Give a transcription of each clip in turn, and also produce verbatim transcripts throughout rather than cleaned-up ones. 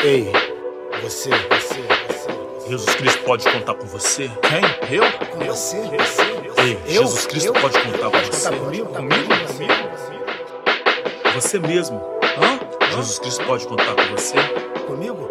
Ei, você, você, você. Jesus Cristo pode contar com você? Quem? Eu? Com você, você. Ei, Eu? Jesus Cristo Eu? pode contar com Pode você? contar comigo? Comigo? Comigo? Você mesmo. Hã? Jesus Cristo pode contar com você? Comigo?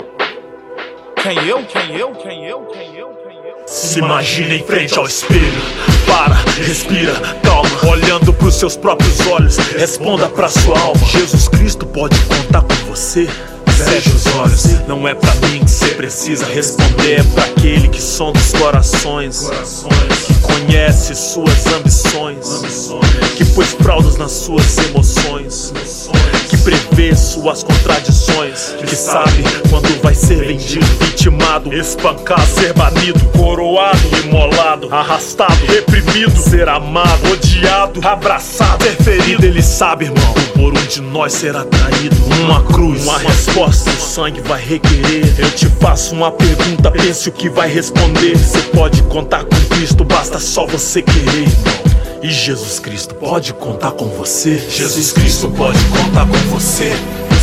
Quem eu? Quem eu? Quem eu? Quem eu? Quem eu? Se imagine em frente ao espelho. Para, respira, calma. Olhando pros seus próprios olhos, responda pra sua alma. Jesus Cristo pode contar com você? Feche os olhos, não é pra mim que cê precisa responder. É pra aquele que sonda os corações, que conhece suas ambições, que pôs fraldas nas suas emoções, que prevê suas contradições, que sabe quando vai ser vendido, vitimado, espancado, ser banido, coroado, imolado, arrastado, reprimido, ser amado, odiado, abraçado, ser ferido. Ele sabe, irmão, por um de nós será traído. Uma cruz, uma resposta, o sangue vai requerer. Eu te faço uma pergunta, pense o que vai responder. Você pode contar com Cristo, basta só você querer, irmão. E Jesus Cristo pode contar com você. Jesus Cristo pode contar com você.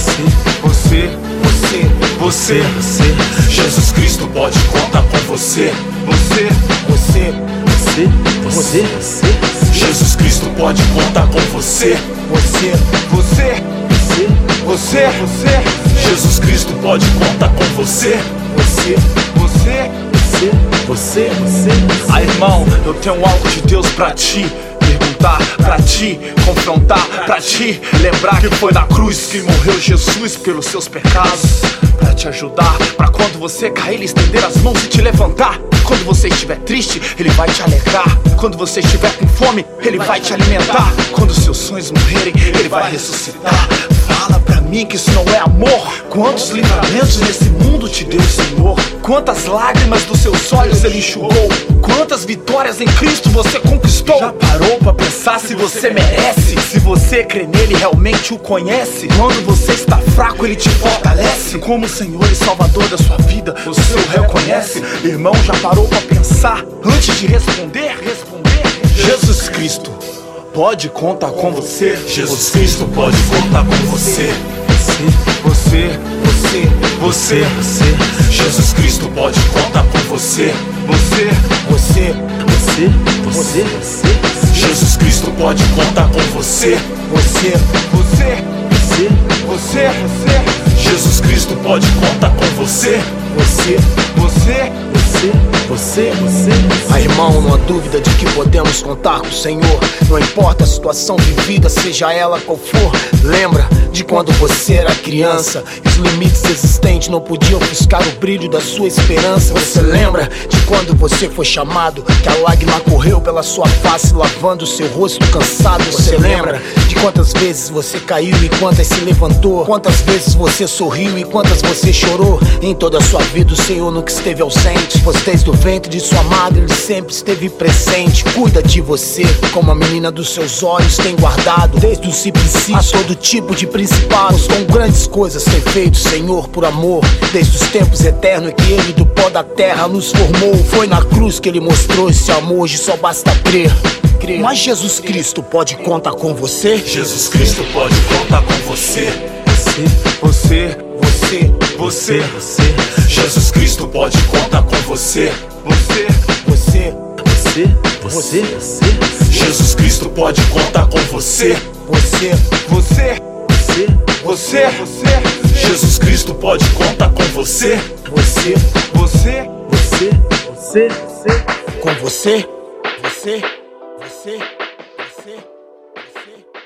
Você, você, você, você. Jesus Cristo pode contar com você. Você, você, você, você, você. Jesus Cristo pode contar com você. Você, você, você, você, você. Jesus Cristo pode contar com você. Você, você, você, você, você. Ah, irmão, eu tenho algo de Deus pra ti. Perguntar pra ti, confrontar pra ti, lembrar que foi na cruz que morreu Jesus pelos seus pecados, pra te ajudar, pra quando você cair ele estender as mãos e te levantar. Quando você estiver triste, ele vai te alegrar. Quando você estiver com fome, ele vai te alimentar. Quando seus sonhos morrerem, ele vai ressuscitar. Fala pra mim que isso não é amor. Quantos livramentos nesse mundo te deu o Senhor? Quantas lágrimas dos seus olhos ele enxugou? Quantas vitórias em Cristo você conquistou? Já parou pra pensar se você merece? Se você crê nele, realmente o conhece? Quando você está fraco, ele te fortalece. Como Senhor e Salvador da sua vida, você o reconhece? Irmão, já parou pra pensar antes de responder? Responder. Jesus Cristo pode contar com você. Jesus Cristo pode contar com você. Você, você, você, você. Jesus Cristo pode contar com você. Você, você, você, você, você. Jesus Cristo pode contar com você. Você, você, você, você, você. Jesus Cristo pode contar com você. Você, você, você, você, você. Ah, irmão, não há dúvida de que podemos contar com o Senhor. Não importa a situação vivida, seja ela qual for. Lembra de quando você era criança, os limites existentes não podiam ofuscar o brilho da sua esperança. Você lembra de quando você foi chamado, que a lágrima correu pela sua face, lavando seu rosto cansado. Você lembra de quantas vezes você caiu e quantas se levantou? Quantas vezes você sorriu e quantas você chorou? Em toda a sua vida o Senhor nunca esteve ausente, pois desde o ventre de sua madre ele sempre esteve presente. Cuida de você como a menina dos seus olhos tem guardado, desde o simplesício a todo tipo de principados. Com grandes coisas tem feito, Senhor, por amor. Desde os tempos eternos que ele do pó da terra nos formou. Foi na cruz que ele mostrou esse amor, hoje só basta crer. Mas Jesus Cristo pode contar com você. Jesus Cristo pode contar com você. Você, você, você, você. Jesus Cristo pode contar com você. Você, você, você, você, você. Jesus Cristo pode contar com você. Você, você, você, você, você. Jesus Cristo pode contar com você. Você, você, você, você, você. Com você, você, você, você, você.